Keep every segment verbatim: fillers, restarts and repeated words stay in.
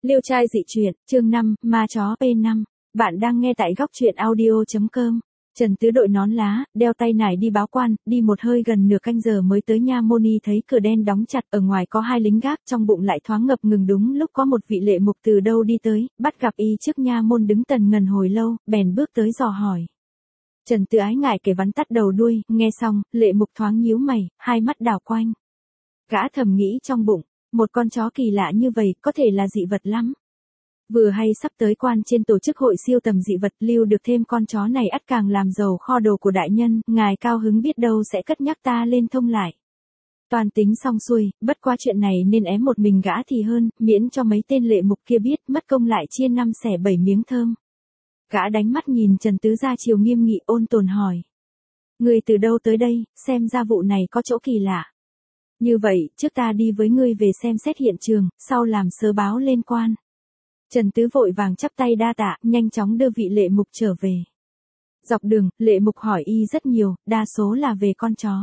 Liêu trai dị truyện, chương năm, ma chó pê năm. Bạn đang nghe tại góc truyện audio.com. Trần Tứ đội nón lá, đeo tay nải đi báo quan, đi một hơi gần nửa canh giờ mới tới nha môn. Y thấy cửa đen đóng chặt, ở ngoài có hai lính gác, trong bụng lại thoáng ngập ngừng. Đúng lúc có một vị lệ mục từ đâu đi tới, bắt gặp y trước nha môn đứng tần ngần hồi lâu, bèn bước tới dò hỏi. Trần Tứ ái ngại kể vắn tắt đầu đuôi, nghe xong, lệ mục thoáng nhíu mày, hai mắt đảo quanh. Gã thầm nghĩ trong bụng, một con chó kỳ lạ như vậy, có thể là dị vật lắm. Vừa hay sắp tới quan trên tổ chức hội siêu tầm dị vật, lưu được thêm con chó này ắt càng làm giàu kho đồ của đại nhân, ngài cao hứng biết đâu sẽ cất nhắc ta lên thông lại. Toàn tính xong xuôi, bất quá chuyện này nên ém một mình gã thì hơn, miễn cho mấy tên lệ mục kia biết, mất công lại chia năm xẻ bảy miếng thơm. Gã đánh mắt nhìn Trần Tứ ra chiều nghiêm nghị, ôn tồn hỏi. Ngươi từ đâu tới đây, xem ra vụ này có chỗ kỳ lạ. Như vậy, trước ta đi với ngươi về xem xét hiện trường, sau làm sớ báo lên quan. Trần Tứ vội vàng chắp tay đa tạ, nhanh chóng đưa vị lệ mục trở về. Dọc đường, lệ mục hỏi y rất nhiều, đa số là về con chó.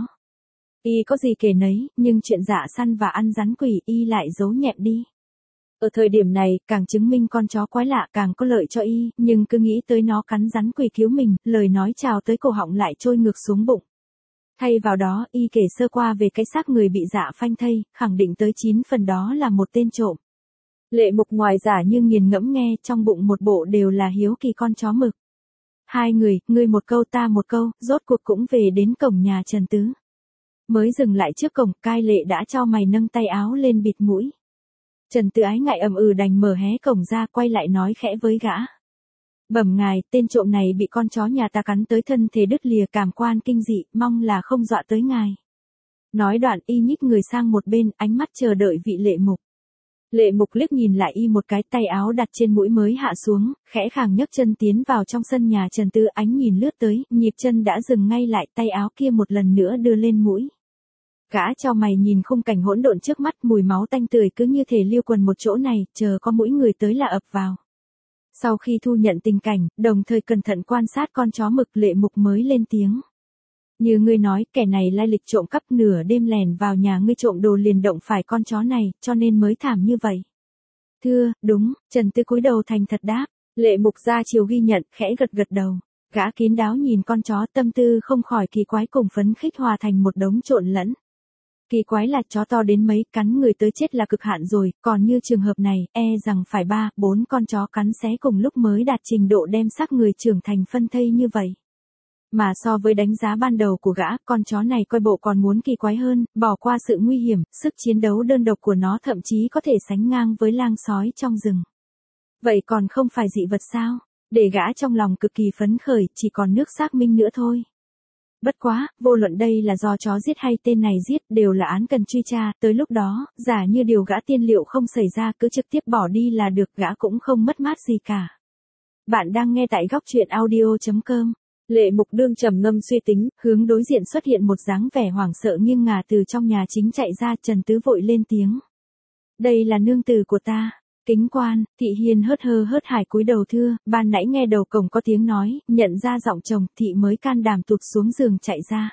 Y có gì kể nấy, nhưng chuyện dạ săn và ăn rắn quỷ y lại giấu nhẹm đi. Ở thời điểm này, càng chứng minh con chó quái lạ càng có lợi cho y, nhưng cứ nghĩ tới nó cắn rắn quỷ cứu mình, lời nói chào tới cổ họng lại trôi ngược xuống bụng. Thay vào đó, y kể sơ qua về cái xác người bị dạ phanh thây, khẳng định tới chín phần đó là một tên trộm. Lệ mục ngoài giả như nghiền ngẫm nghe, trong bụng một bộ đều là hiếu kỳ con chó mực. Hai người, ngươi một câu ta một câu, rốt cuộc cũng về đến cổng nhà Trần Tứ. Mới dừng lại trước cổng, cai lệ đã cho mày nâng tay áo lên bịt mũi. Trần Tứ ái ngại ầm ừ đành mở hé cổng ra, quay lại nói khẽ với gã. Bẩm ngài, tên trộm này bị con chó nhà ta cắn tới thân thể đứt lìa, cảm quan kinh dị, mong là không dọa tới ngài. Nói đoạn y nhích người sang một bên, ánh mắt chờ đợi vị lệ mục. Lệ mục liếc nhìn lại y một cái, tay áo đặt trên mũi mới hạ xuống, khẽ khàng nhấc chân tiến vào trong sân nhà Trần Tứ, ánh nhìn lướt tới, nhịp chân đã dừng ngay lại, tay áo kia một lần nữa đưa lên mũi. Gã cho mày nhìn khung cảnh hỗn độn trước mắt, mùi máu tanh tưởi cứ như thể liêu quần một chỗ này, chờ có mũi người tới là ập vào. Sau khi thu nhận tình cảnh, đồng thời cẩn thận quan sát con chó mực, lệ mục mới lên tiếng. Như ngươi nói, kẻ này lai lịch trộm cắp, nửa đêm lèn vào nhà ngươi trộm đồ liền động phải con chó này, cho nên mới thảm như vậy. Thưa, đúng, Trần Tứ cúi đầu thành thật đáp, lệ mục ra chiều ghi nhận, khẽ gật gật đầu. Gã kín đáo nhìn con chó, tâm tư không khỏi kỳ quái cùng phấn khích hòa thành một đống trộn lẫn. Kỳ quái là chó to đến mấy, cắn người tới chết là cực hạn rồi, còn như trường hợp này, e rằng phải ba, bốn con chó cắn xé cùng lúc mới đạt trình độ đem xác người trưởng thành phân thây như vậy. Mà so với đánh giá ban đầu của gã, con chó này coi bộ còn muốn kỳ quái hơn, bỏ qua sự nguy hiểm, sức chiến đấu đơn độc của nó thậm chí có thể sánh ngang với lang sói trong rừng. Vậy còn không phải dị vật sao? Để gã trong lòng cực kỳ phấn khởi, chỉ còn nước xác minh nữa thôi. Bất quá, vô luận đây là do chó giết hay tên này giết, đều là án cần truy tra, tới lúc đó, giả như điều gã tiên liệu không xảy ra, cứ trực tiếp bỏ đi là được, gã cũng không mất mát gì cả. Bạn đang nghe tại góc truyện audio.com. Lệ mục đương trầm ngâm suy tính, hướng đối diện xuất hiện một dáng vẻ hoảng sợ nghiêng ngả từ trong nhà chính chạy ra. Trần Tứ vội lên tiếng. Đây là nương tử của ta. Kính quan, thị hiền hớt hơ hớt hải cúi đầu thưa, ban nãy nghe đầu cổng có tiếng nói, nhận ra giọng chồng, thị mới can đảm tụt xuống giường chạy ra.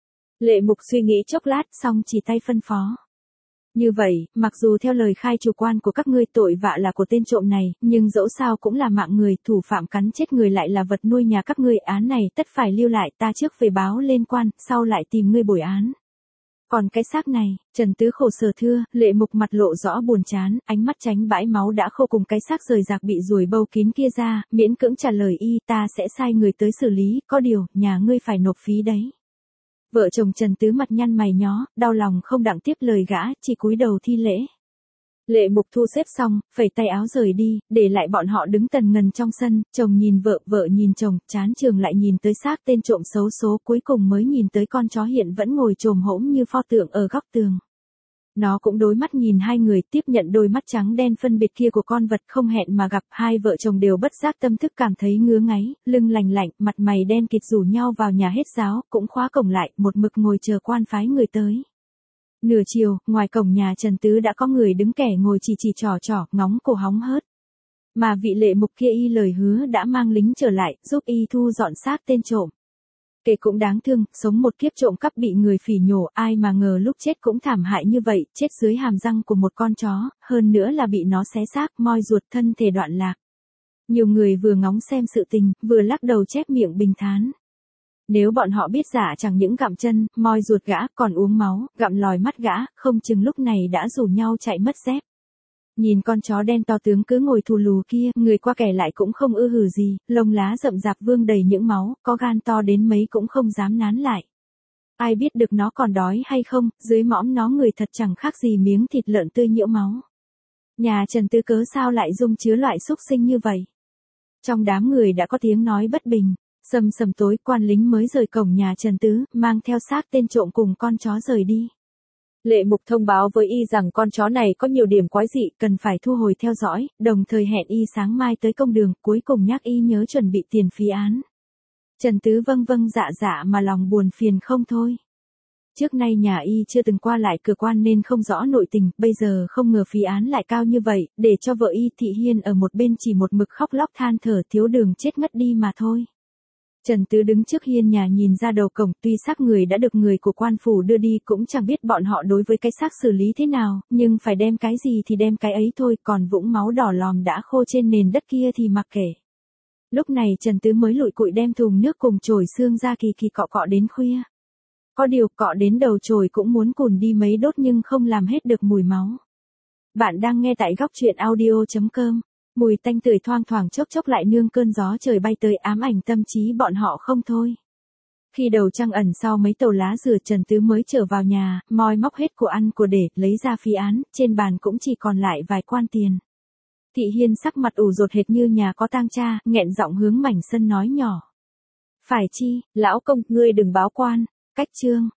Lệ mục suy nghĩ chốc lát, xong chỉ tay phân phó. Như vậy, mặc dù theo lời khai chủ quan của các ngươi tội vạ là của tên trộm này, nhưng dẫu sao cũng là mạng người, thủ phạm cắn chết người lại là vật nuôi nhà các ngươi, án này tất phải lưu lại, ta trước về báo lên quan, sau lại tìm ngươi bồi án. Còn cái xác này, Trần Tứ khổ sở thưa, lệ mục mặt lộ rõ buồn chán, ánh mắt tránh bãi máu đã khô cùng cái xác rời rạc bị ruồi bâu kín kia ra, miễn cưỡng trả lời y, ta sẽ sai người tới xử lý, có điều, nhà ngươi phải nộp phí đấy. Vợ chồng Trần Tứ mặt nhăn mày nhó, đau lòng không đặng tiếp lời gã, chỉ cúi đầu thi lễ. Lệ mục thu xếp xong, phẩy tay áo rời đi, để lại bọn họ đứng tần ngần trong sân, chồng nhìn vợ, vợ nhìn chồng, chán trường lại nhìn tới xác tên trộm xấu số, cuối cùng mới nhìn tới con chó hiện vẫn ngồi chồm hổm như pho tượng ở góc tường. Nó cũng đối mắt nhìn hai người, tiếp nhận đôi mắt trắng đen phân biệt kia của con vật, không hẹn mà gặp, hai vợ chồng đều bất giác tâm thức cảm thấy ngứa ngáy, lưng lành lạnh, mặt mày đen kịt rủ nhau vào nhà hết giáo, cũng khóa cổng lại, một mực ngồi chờ quan phái người tới. Nửa chiều, ngoài cổng nhà Trần Tứ đã có người đứng kẻ ngồi chỉ chỉ trò trò, ngóng cổ hóng hớt. Mà vị lệ mục kia y lời hứa đã mang lính trở lại, giúp y thu dọn xác tên trộm. Kể cũng đáng thương, sống một kiếp trộm cắp bị người phỉ nhổ, ai mà ngờ lúc chết cũng thảm hại như vậy, chết dưới hàm răng của một con chó, hơn nữa là bị nó xé xác, moi ruột, thân thể đoạn lạc. Nhiều người vừa ngóng xem sự tình, vừa lắc đầu chép miệng bình thán. Nếu bọn họ biết giả chẳng những gặm chân, moi ruột gã, còn uống máu, gặm lòi mắt gã, không chừng lúc này đã rủ nhau chạy mất dép. Nhìn con chó đen to tướng cứ ngồi thù lù kia, người qua kẻ lại cũng không ư hử gì, lông lá rậm rạp vương đầy những máu, có gan to đến mấy cũng không dám nán lại. Ai biết được nó còn đói hay không, dưới mõm nó người thật chẳng khác gì miếng thịt lợn tươi nhiễu máu. Nhà Trần Tứ cớ sao lại dung chứa loại xúc sinh như vậy? Trong đám người đã có tiếng nói bất bình. Sầm sầm tối, quan lính mới rời cổng nhà Trần Tứ, mang theo xác tên trộm cùng con chó rời đi. Lệ Mục thông báo với y rằng con chó này có nhiều điểm quái dị, cần phải thu hồi theo dõi, đồng thời hẹn y sáng mai tới công đường, cuối cùng nhắc y nhớ chuẩn bị tiền phí án. Trần Tứ vâng vâng dạ dạ mà lòng buồn phiền không thôi. Trước nay nhà y chưa từng qua lại cửa quan nên không rõ nội tình, bây giờ không ngờ phí án lại cao như vậy, để cho vợ y Thị Hiên ở một bên chỉ một mực khóc lóc than thở thiếu đường chết ngất đi mà thôi. Trần Tứ đứng trước hiên nhà nhìn ra đầu cổng, tuy xác người đã được người của quan phủ đưa đi cũng chẳng biết bọn họ đối với cái xác xử lý thế nào, nhưng phải đem cái gì thì đem cái ấy thôi, còn vũng máu đỏ lòm đã khô trên nền đất kia thì mặc kệ. Lúc này Trần Tứ mới lụi cụi đem thùng nước cùng chổi xương ra kỳ kỳ cọ cọ đến khuya. Có điều cọ đến đầu chổi cũng muốn cùn đi mấy đốt nhưng không làm hết được mùi máu. Bạn đang nghe tại góc truyện audio chấm com. Mùi tanh tưởi thoang thoảng chốc chốc lại nương cơn gió trời bay tới ám ảnh tâm trí bọn họ không thôi. Khi đầu trăng ẩn sau mấy tàu lá dừa, Trần Tứ mới trở vào nhà, moi móc hết của ăn của để, lấy ra phí án, trên bàn cũng chỉ còn lại vài quan tiền. Thị Hiên sắc mặt ủ rột hệt như nhà có tang cha, nghẹn giọng hướng mảnh sân nói nhỏ. Phải chi, lão công, ngươi đừng báo quan. Cách chương.